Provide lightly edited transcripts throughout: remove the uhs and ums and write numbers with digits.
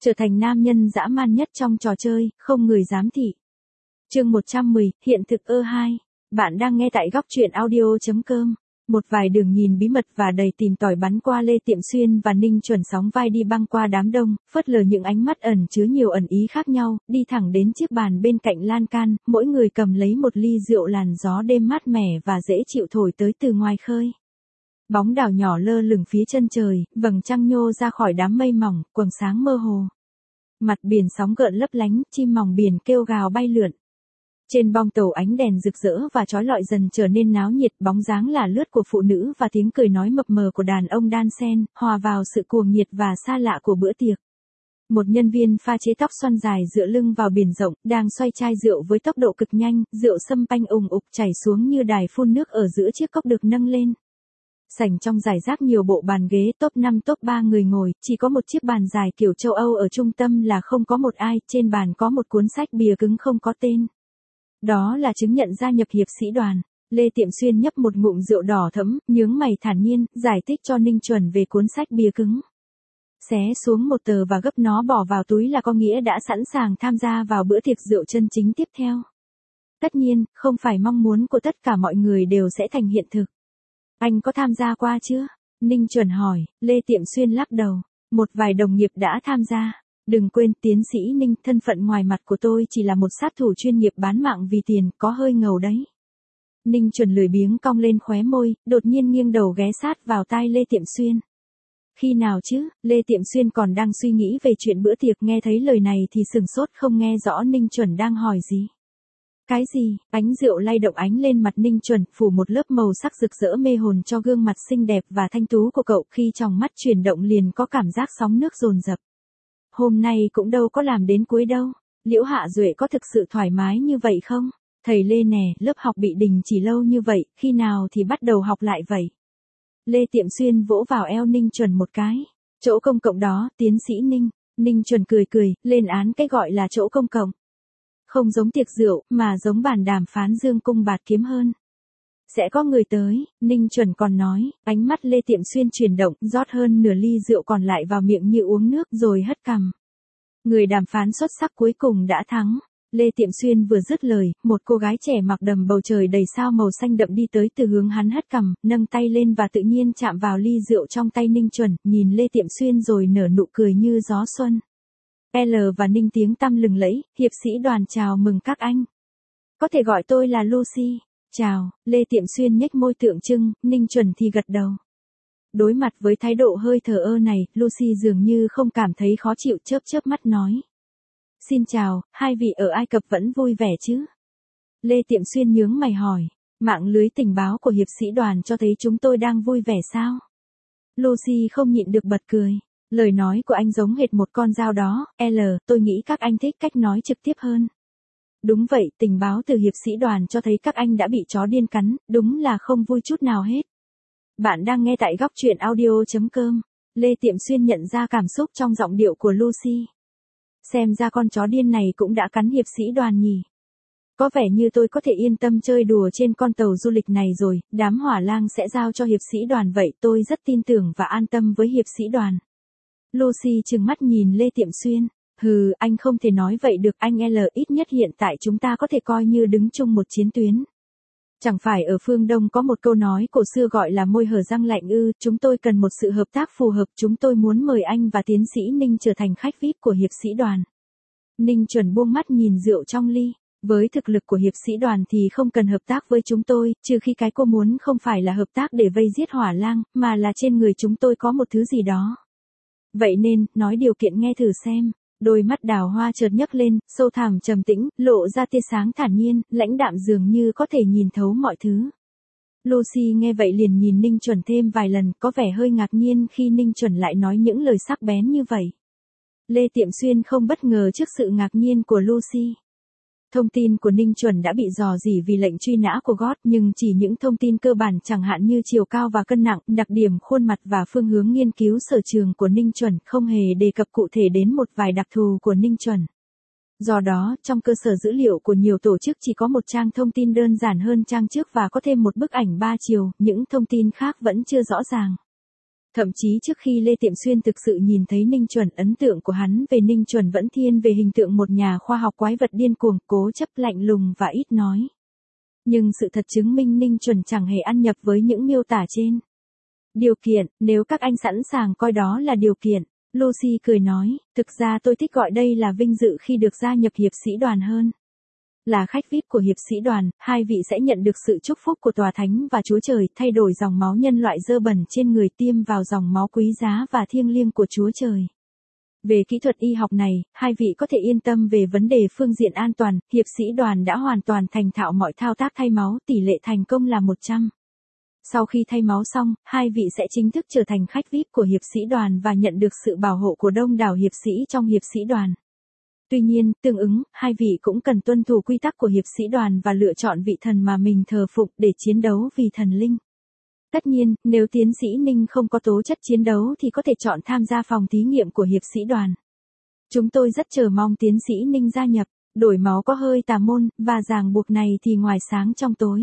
Trở thành nam nhân dã man nhất trong trò chơi, không người dám thị. Chương 110, hiện thực 2. Bạn đang nghe tại góc truyện audio.com. Một vài đường nhìn bí mật và đầy tìm tòi bắn qua Lê Tiệm Xuyên và Ninh Chuẩn sóng vai đi băng qua đám đông, phớt lờ những ánh mắt ẩn chứa nhiều ẩn ý khác nhau, đi thẳng đến chiếc bàn bên cạnh lan can, mỗi người cầm lấy một ly rượu làn gió đêm mát mẻ và dễ chịu thổi tới từ ngoài khơi. Bóng đảo nhỏ lơ lửng phía chân trời, vầng trăng nhô ra khỏi đám mây mỏng, quầng sáng mơ hồ. Mặt biển sóng gợn lấp lánh, chim mòng biển kêu gào bay lượn. Trên bong tàu ánh đèn rực rỡ và chói lọi dần trở nên náo nhiệt, bóng dáng là lướt của phụ nữ và tiếng cười nói mập mờ của đàn ông đan xen, hòa vào sự cuồng nhiệt và xa lạ của bữa tiệc. Một nhân viên pha chế tóc xoăn dài dựa lưng vào biển rộng, đang xoay chai rượu với tốc độ cực nhanh, rượu sâm panh ùng ục chảy xuống như đài phun nước ở giữa chiếc cốc được nâng lên. Sảnh trong rải rác nhiều bộ bàn ghế, top 5 top 3 người ngồi, chỉ có một chiếc bàn dài kiểu châu Âu ở trung tâm là không có một ai, trên bàn có một cuốn sách bìa cứng không có tên. Đó là chứng nhận gia nhập hiệp sĩ đoàn. Lê Tiệm Xuyên nhấp một ngụm rượu đỏ thẫm, nhướng mày thản nhiên, giải thích cho Ninh Chuẩn về cuốn sách bìa cứng. Xé xuống một tờ và gấp nó bỏ vào túi là có nghĩa đã sẵn sàng tham gia vào bữa tiệc rượu chân chính tiếp theo. Tất nhiên, không phải mong muốn của tất cả mọi người đều sẽ thành hiện thực. Anh có tham gia qua chưa? Ninh Chuẩn hỏi. Lê Tiệm Xuyên lắc đầu. Một vài đồng nghiệp đã tham gia. Đừng quên tiến sĩ Ninh, thân phận ngoài mặt của tôi chỉ là một sát thủ chuyên nghiệp bán mạng vì tiền, có hơi ngầu đấy. Ninh Chuẩn lười biếng cong lên khóe môi, đột nhiên nghiêng đầu ghé sát vào tai Lê Tiệm Xuyên. Khi nào chứ? Lê Tiệm Xuyên còn đang suy nghĩ về chuyện bữa tiệc, nghe thấy lời này thì sừng sốt không nghe rõ Ninh Chuẩn đang hỏi gì. Cái gì? Ánh rượu lay động ánh lên mặt Ninh Chuẩn, phủ một lớp màu sắc rực rỡ mê hồn cho gương mặt xinh đẹp và thanh tú của cậu, khi trong mắt chuyển động liền có cảm giác sóng nước dồn dập. Hôm nay cũng đâu có làm đến cuối đâu. Liễu Hạ Duệ có thực sự thoải mái như vậy không? Thầy Lê nè, lớp học bị đình chỉ lâu như vậy, khi nào thì bắt đầu học lại vậy? Lê Tiệm Xuyên vỗ vào eo Ninh Chuẩn một cái. Chỗ công cộng đó, tiến sĩ Ninh. Ninh Chuẩn cười cười, lên án cái gọi là chỗ công cộng. Không giống tiệc rượu, mà giống bàn đàm phán dương cung bạt kiếm hơn. Sẽ có người tới, Ninh Chuẩn còn nói, ánh mắt Lê Tiệm Xuyên chuyển động, rót hơn nửa ly rượu còn lại vào miệng như uống nước rồi hất cằm. Người đàm phán xuất sắc cuối cùng đã thắng. Lê Tiệm Xuyên vừa dứt lời, một cô gái trẻ mặc đầm bầu trời đầy sao màu xanh đậm đi tới từ hướng hắn hất cằm, nâng tay lên và tự nhiên chạm vào ly rượu trong tay Ninh Chuẩn, nhìn Lê Tiệm Xuyên rồi nở nụ cười như gió xuân. L và Ninh tiếng tăm lừng lẫy, hiệp sĩ đoàn chào mừng các anh. Có thể gọi tôi là Lucy. Chào, Lê Tiệm Xuyên nhếch môi tượng trưng, Ninh Chuẩn thì gật đầu. Đối mặt với thái độ hơi thờ ơ này, Lucy dường như không cảm thấy khó chịu, chớp chớp mắt nói. Xin chào, hai vị ở Ai Cập vẫn vui vẻ chứ? Lê Tiệm Xuyên nhướng mày hỏi, mạng lưới tình báo của hiệp sĩ đoàn cho thấy chúng tôi đang vui vẻ sao? Lucy không nhịn được bật cười. Lời nói của anh giống hệt một con dao đó, tôi nghĩ các anh thích cách nói trực tiếp hơn. Đúng vậy, tình báo từ hiệp sĩ đoàn cho thấy các anh đã bị chó điên cắn, đúng là không vui chút nào hết. Bạn đang nghe tại góc truyện audio.com. Lê Tiệm Xuyên nhận ra cảm xúc trong giọng điệu của Lucy. Xem ra con chó điên này cũng đã cắn hiệp sĩ đoàn nhỉ. Có vẻ như tôi có thể yên tâm chơi đùa trên con tàu du lịch này rồi, đám hỏa lang sẽ giao cho hiệp sĩ đoàn vậy, tôi rất tin tưởng và an tâm với hiệp sĩ đoàn. Lucy trừng mắt nhìn Lê Tiệm Xuyên. Hừ, anh không thể nói vậy được anh ít nhất hiện tại chúng ta có thể coi như đứng chung một chiến tuyến. Chẳng phải ở phương Đông có một câu nói cổ xưa gọi là môi hở răng lạnh ư, chúng tôi cần một sự hợp tác phù hợp, chúng tôi muốn mời anh và tiến sĩ Ninh trở thành khách VIP của hiệp sĩ đoàn. Ninh Chuẩn buông mắt nhìn rượu trong ly. Với thực lực của hiệp sĩ đoàn thì không cần hợp tác với chúng tôi, trừ khi cái cô muốn không phải là hợp tác để vây giết hỏa lang, mà là trên người chúng tôi có một thứ gì đó. Vậy nên, nói điều kiện nghe thử xem. Đôi mắt đào hoa chợt nhấc lên, sâu thẳm trầm tĩnh, lộ ra tia sáng thản nhiên, lãnh đạm dường như có thể nhìn thấu mọi thứ. Lucy nghe vậy liền nhìn Ninh Chuẩn thêm vài lần, có vẻ hơi ngạc nhiên khi Ninh Chuẩn lại nói những lời sắc bén như vậy. Lê Tiệm Xuyên không bất ngờ trước sự ngạc nhiên của Lucy. Thông tin của Ninh Chuẩn đã bị rò rỉ vì lệnh truy nã của GOT, nhưng chỉ những thông tin cơ bản chẳng hạn như chiều cao và cân nặng, đặc điểm khuôn mặt và phương hướng nghiên cứu sở trường của Ninh Chuẩn, không hề đề cập cụ thể đến một vài đặc thù của Ninh Chuẩn. Do đó, trong cơ sở dữ liệu của nhiều tổ chức chỉ có một trang thông tin đơn giản hơn trang trước và có thêm một bức ảnh 3 chiều, những thông tin khác vẫn chưa rõ ràng. Thậm chí trước khi Lê Tiệm Xuyên thực sự nhìn thấy Ninh Chuẩn, ấn tượng của hắn về Ninh Chuẩn vẫn thiên về hình tượng một nhà khoa học quái vật điên cuồng, cố chấp, lạnh lùng và ít nói. Nhưng sự thật chứng minh Ninh Chuẩn chẳng hề ăn nhập với những miêu tả trên. Điều kiện, nếu các anh sẵn sàng coi đó là điều kiện. Lucy cười nói, thực ra tôi thích gọi đây là vinh dự khi được gia nhập hiệp sĩ đoàn hơn. Là khách VIP của hiệp sĩ đoàn, hai vị sẽ nhận được sự chúc phúc của Tòa Thánh và Chúa Trời, thay đổi dòng máu nhân loại dơ bẩn trên người tiêm vào dòng máu quý giá và thiêng liêng của Chúa Trời. Về kỹ thuật y học này, hai vị có thể yên tâm về vấn đề phương diện an toàn, hiệp sĩ đoàn đã hoàn toàn thành thạo mọi thao tác thay máu, tỷ lệ thành công là 100. Sau khi thay máu xong, hai vị sẽ chính thức trở thành khách VIP của hiệp sĩ đoàn và nhận được sự bảo hộ của đông đảo hiệp sĩ trong hiệp sĩ đoàn. Tuy nhiên, tương ứng, hai vị cũng cần tuân thủ quy tắc của hiệp sĩ đoàn và lựa chọn vị thần mà mình thờ phụng để chiến đấu vì thần linh. Tất nhiên, nếu tiến sĩ Ninh không có tố chất chiến đấu thì có thể chọn tham gia phòng thí nghiệm của hiệp sĩ đoàn. Chúng tôi rất chờ mong tiến sĩ Ninh gia nhập, đổi máu có hơi tà môn, và ràng buộc này thì ngoài sáng trong tối.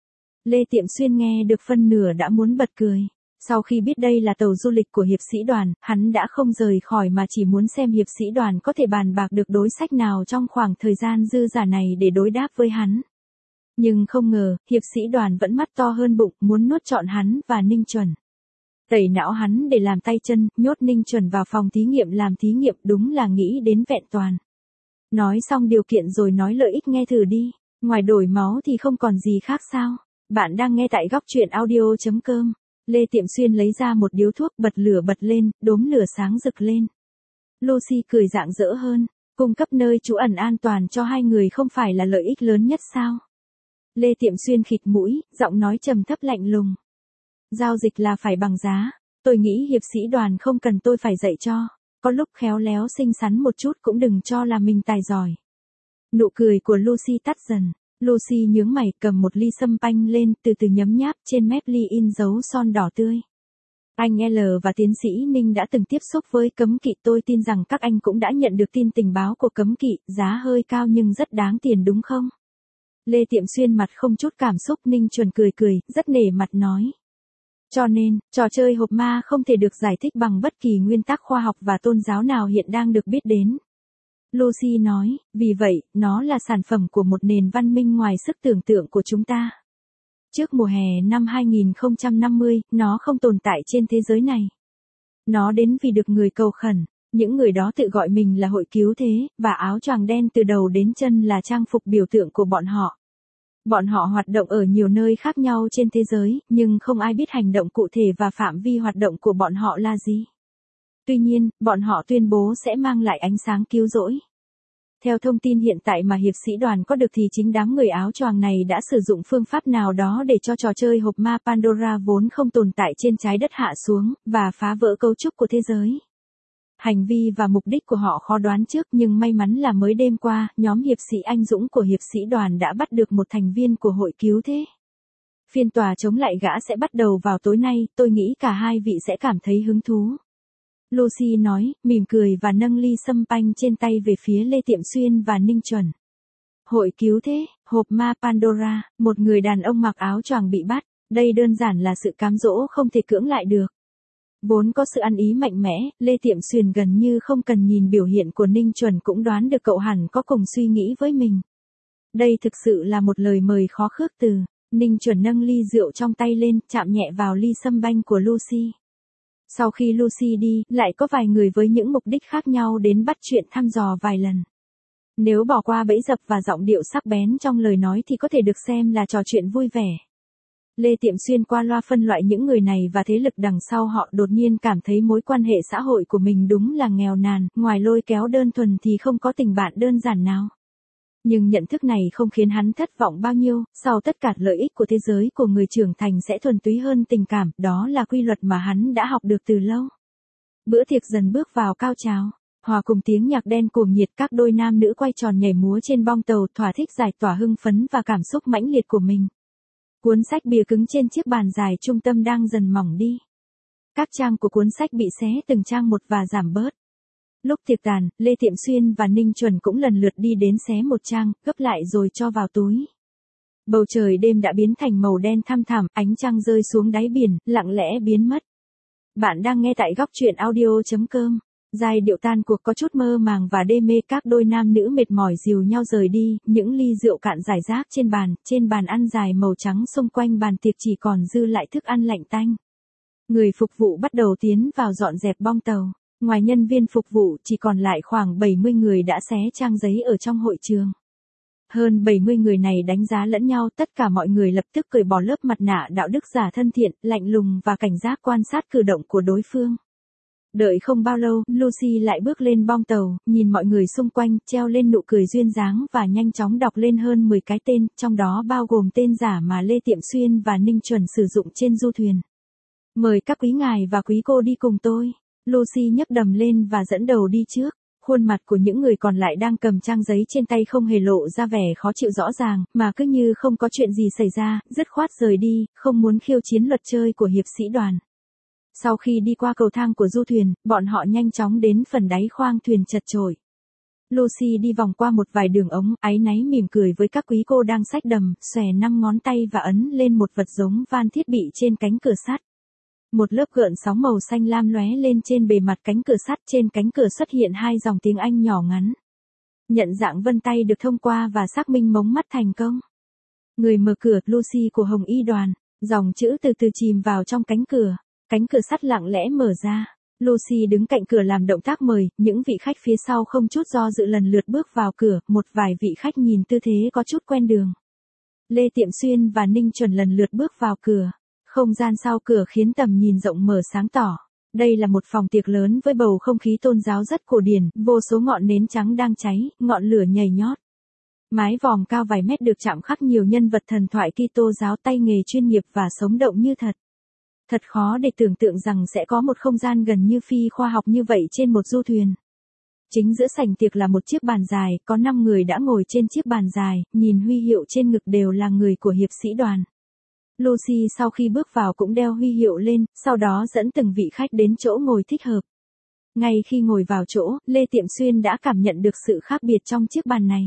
Lê Tiệm Xuyên nghe được phân nửa đã muốn bật cười. Sau khi biết đây là tàu du lịch của hiệp sĩ đoàn, hắn đã không rời khỏi mà chỉ muốn xem hiệp sĩ đoàn có thể bàn bạc được đối sách nào trong khoảng thời gian dư giả này để đối đáp với hắn. Nhưng không ngờ, hiệp sĩ đoàn vẫn mắt to hơn bụng, muốn nuốt trọn hắn và Ninh Chuẩn. Tẩy não hắn để làm tay chân, nhốt Ninh Chuẩn vào phòng thí nghiệm làm thí nghiệm, đúng là nghĩ đến vẹn toàn. Nói xong điều kiện rồi nói lợi ích nghe thử đi, ngoài đổi máu thì không còn gì khác sao? Bạn đang nghe tại góc truyện audio.com. Lê Tiệm Xuyên lấy ra một điếu thuốc, bật lửa bật lên, đốm lửa sáng rực lên. Lucy cười rạng rỡ hơn, cung cấp nơi trú ẩn an toàn cho hai người không phải là lợi ích lớn nhất sao? Lê Tiệm Xuyên khịt mũi, giọng nói trầm thấp lạnh lùng. Giao dịch là phải bằng giá, tôi nghĩ hiệp sĩ đoàn không cần tôi phải dạy cho, có lúc khéo léo xinh xắn một chút cũng đừng cho là mình tài giỏi. Nụ cười của Lucy tắt dần. Lucy nhướng mày, cầm một ly sâm panh lên, từ từ nhấm nháp, trên mép ly in dấu son đỏ tươi. Anh L và tiến sĩ Ninh đã từng tiếp xúc với cấm kỵ, tôi tin rằng các anh cũng đã nhận được tin tình báo của cấm kỵ, giá hơi cao nhưng rất đáng tiền đúng không? Lê Tiệm Xuyên mặt không chút cảm xúc, Ninh Chuẩn cười cười, rất nể mặt nói. Cho nên, trò chơi hộp ma không thể được giải thích bằng bất kỳ nguyên tắc khoa học và tôn giáo nào hiện đang được biết đến. Lucy nói, vì vậy, nó là sản phẩm của một nền văn minh ngoài sức tưởng tượng của chúng ta. Trước mùa hè năm 2050, nó không tồn tại trên thế giới này. Nó đến vì được người cầu khẩn, những người đó tự gọi mình là hội cứu thế, và áo choàng đen từ đầu đến chân là trang phục biểu tượng của bọn họ. Bọn họ hoạt động ở nhiều nơi khác nhau trên thế giới, nhưng không ai biết hành động cụ thể và phạm vi hoạt động của bọn họ là gì. Tuy nhiên, bọn họ tuyên bố sẽ mang lại ánh sáng cứu rỗi. Theo thông tin hiện tại mà hiệp sĩ đoàn có được thì chính đám người áo choàng này đã sử dụng phương pháp nào đó để cho trò chơi hộp ma Pandora vốn không tồn tại trên trái đất hạ xuống, và phá vỡ cấu trúc của thế giới. Hành vi và mục đích của họ khó đoán trước, nhưng may mắn là mới đêm qua, nhóm hiệp sĩ anh dũng của hiệp sĩ đoàn đã bắt được một thành viên của hội cứu thế. Phiên tòa chống lại gã sẽ bắt đầu vào tối nay, tôi nghĩ cả hai vị sẽ cảm thấy hứng thú. Lucy nói, mỉm cười và nâng ly sâm panh trên tay về phía Lê Tiệm Xuyên và Ninh Chuẩn. Hội cứu thế, hộp ma Pandora, một người đàn ông mặc áo choàng bị bắt, đây đơn giản là sự cám dỗ không thể cưỡng lại được. Vốn có sự ăn ý mạnh mẽ, Lê Tiệm Xuyên gần như không cần nhìn biểu hiện của Ninh Chuẩn cũng đoán được cậu hẳn có cùng suy nghĩ với mình. Đây thực sự là một lời mời khó khước từ. Ninh Chuẩn nâng ly rượu trong tay lên, chạm nhẹ vào ly sâm banh của Lucy. Sau khi Lucy đi, lại có vài người với những mục đích khác nhau đến bắt chuyện thăm dò vài lần. Nếu bỏ qua bẫy dập và giọng điệu sắc bén trong lời nói thì có thể được xem là trò chuyện vui vẻ. Lê Tiệm Xuyên qua loa phân loại những người này và thế lực đằng sau họ, đột nhiên cảm thấy mối quan hệ xã hội của mình đúng là nghèo nàn, ngoài lôi kéo đơn thuần thì không có tình bạn đơn giản nào. Nhưng nhận thức này không khiến hắn thất vọng bao nhiêu, sau tất cả lợi ích của thế giới của người trưởng thành sẽ thuần túy hơn tình cảm, đó là quy luật mà hắn đã học được từ lâu. Bữa tiệc dần bước vào cao trào, hòa cùng tiếng nhạc đen cuồng nhiệt, các đôi nam nữ quay tròn nhảy múa trên bong tàu, thỏa thích giải tỏa hưng phấn và cảm xúc mãnh liệt của mình. Cuốn sách bìa cứng trên chiếc bàn dài trung tâm đang dần mỏng đi. Các trang của cuốn sách bị xé từng trang một và giảm bớt. Lúc tiệc tàn, Lê Tiệm Xuyên và Ninh Chuẩn cũng lần lượt đi đến xé một trang, gấp lại rồi cho vào túi. Bầu trời đêm đã biến thành màu đen thăm thẳm, ánh trăng rơi xuống đáy biển, lặng lẽ biến mất. Bạn đang nghe tại góc truyện audio.com. Giai điệu tan cuộc có chút mơ màng và đê mê, các đôi nam nữ mệt mỏi dìu nhau rời đi, những ly rượu cạn rải rác trên bàn ăn dài màu trắng xung quanh bàn tiệc chỉ còn dư lại thức ăn lạnh tanh. Người phục vụ bắt đầu tiến vào dọn dẹp bong tàu, ngoài nhân viên phục vụ chỉ còn lại khoảng 70 người đã xé trang giấy ở trong hội trường. Hơn 70 người này đánh giá lẫn nhau, tất cả mọi người lập tức cởi bỏ lớp mặt nạ đạo đức giả thân thiện, lạnh lùng và cảnh giác quan sát cử động của đối phương. Đợi không bao lâu, Lucy lại bước lên bong tàu, nhìn mọi người xung quanh, treo lên nụ cười duyên dáng và nhanh chóng đọc lên hơn 10 cái tên, trong đó bao gồm tên giả mà Lê Tiệm Xuyên và Ninh Chuẩn sử dụng trên du thuyền. Mời các quý ngài và quý cô đi cùng tôi. Lucy nhấc đầm lên và dẫn đầu đi trước. Khuôn mặt của những người còn lại đang cầm trang giấy trên tay không hề lộ ra vẻ khó chịu rõ ràng, mà cứ như không có chuyện gì xảy ra, dứt khoát rời đi, không muốn khiêu chiến luật chơi của hiệp sĩ đoàn. Sau khi đi qua cầu thang của du thuyền, bọn họ nhanh chóng đến phần đáy khoang thuyền chật chội. Lucy đi vòng qua một vài đường ống, áy náy mỉm cười với các quý cô đang xách đầm, xòe 5 ngón tay và ấn lên một vật giống van thiết bị trên cánh cửa sắt. Một lớp gợn sóng màu xanh lam lóe lên trên bề mặt cánh cửa sắt, trên cánh cửa xuất hiện 2 dòng tiếng Anh nhỏ ngắn. Nhận dạng vân tay được thông qua và xác minh mống mắt thành công. Người mở cửa, Lucy của Hồng Y đoàn. Dòng chữ từ từ chìm vào trong cánh cửa sắt lặng lẽ mở ra. Lucy đứng cạnh cửa làm động tác mời, những vị khách phía sau không chút do dự lần lượt bước vào cửa, một vài vị khách nhìn tư thế có chút quen đường. Lê Tiệm Xuyên và Ninh Chuẩn lần lượt bước vào cửa. Không gian sau cửa khiến tầm nhìn rộng mở sáng tỏ. Đây là một phòng tiệc lớn với bầu không khí tôn giáo rất cổ điển, vô số ngọn nến trắng đang cháy, ngọn lửa nhảy nhót. Mái vòm cao vài mét được chạm khắc nhiều nhân vật thần thoại Kitô giáo, tay nghề chuyên nghiệp và sống động như thật. Thật khó để tưởng tượng rằng sẽ có một không gian gần như phi khoa học như vậy trên một du thuyền. Chính giữa sảnh tiệc là một chiếc bàn dài, có 5 người đã ngồi trên chiếc bàn dài, nhìn huy hiệu trên ngực đều là người của hiệp sĩ đoàn. Lucy sau khi bước vào cũng đeo huy hiệu lên, sau đó dẫn từng vị khách đến chỗ ngồi thích hợp. Ngay khi ngồi vào chỗ, Lê Tiệm Xuyên đã cảm nhận được sự khác biệt trong chiếc bàn này.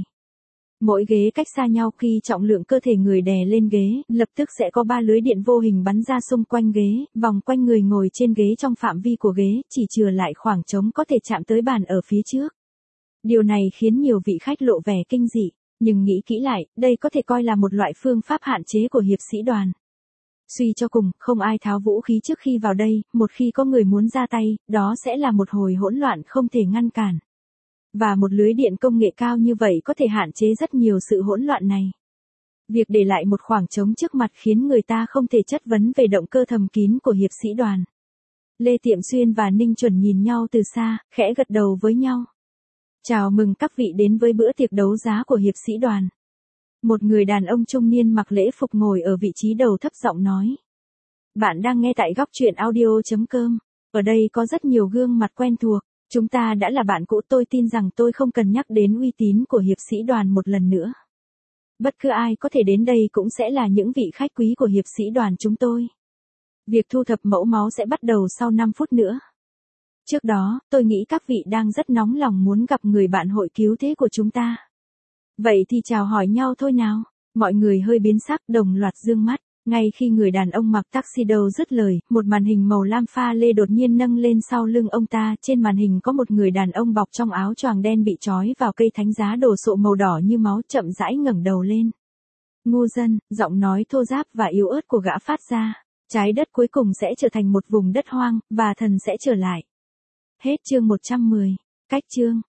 Mỗi ghế cách xa nhau, khi trọng lượng cơ thể người đè lên ghế, lập tức sẽ có 3 lưới điện vô hình bắn ra xung quanh ghế, vòng quanh người ngồi trên ghế trong phạm vi của ghế, chỉ chừa lại khoảng trống có thể chạm tới bàn ở phía trước. Điều này khiến nhiều vị khách lộ vẻ kinh dị, nhưng nghĩ kỹ lại, đây có thể coi là một loại phương pháp hạn chế của hiệp sĩ đoàn. Suy cho cùng, không ai tháo vũ khí trước khi vào đây, một khi có người muốn ra tay, đó sẽ là một hồi hỗn loạn không thể ngăn cản. Và một lưới điện công nghệ cao như vậy có thể hạn chế rất nhiều sự hỗn loạn này. Việc để lại một khoảng trống trước mặt khiến người ta không thể chất vấn về động cơ thầm kín của hiệp sĩ đoàn. Lê Tiệm Xuyên và Ninh Chuẩn nhìn nhau từ xa, khẽ gật đầu với nhau. Chào mừng các vị đến với bữa tiệc đấu giá của hiệp sĩ đoàn. Một người đàn ông trung niên mặc lễ phục ngồi ở vị trí đầu thấp giọng nói. Bạn đang nghe tại góc truyện audio.com. Ở đây có rất nhiều gương mặt quen thuộc. Chúng ta đã là bạn cũ, tôi tin rằng tôi không cần nhắc đến uy tín của hiệp sĩ đoàn một lần nữa. Bất cứ ai có thể đến đây cũng sẽ là những vị khách quý của hiệp sĩ đoàn chúng tôi. Việc thu thập mẫu máu sẽ bắt đầu sau 5 phút nữa. Trước đó, tôi nghĩ các vị đang rất nóng lòng muốn gặp người bạn hội cứu thế của chúng ta. Vậy thì chào hỏi nhau thôi nào. Mọi người hơi biến sắc, đồng loạt dương mắt. Ngay khi người đàn ông mặc tuxedo dứt lời, một màn hình màu lam pha lê đột nhiên nâng lên sau lưng ông ta. Trên màn hình có một người đàn ông bọc trong áo choàng đen bị trói vào cây thánh giá đồ sộ màu đỏ như máu, chậm rãi ngẩng đầu lên. Ngu dân, giọng nói thô ráp và yếu ớt của gã phát ra. Trái đất cuối cùng sẽ trở thành một vùng đất hoang, và thần sẽ trở lại. Hết chương 110. Cách chương.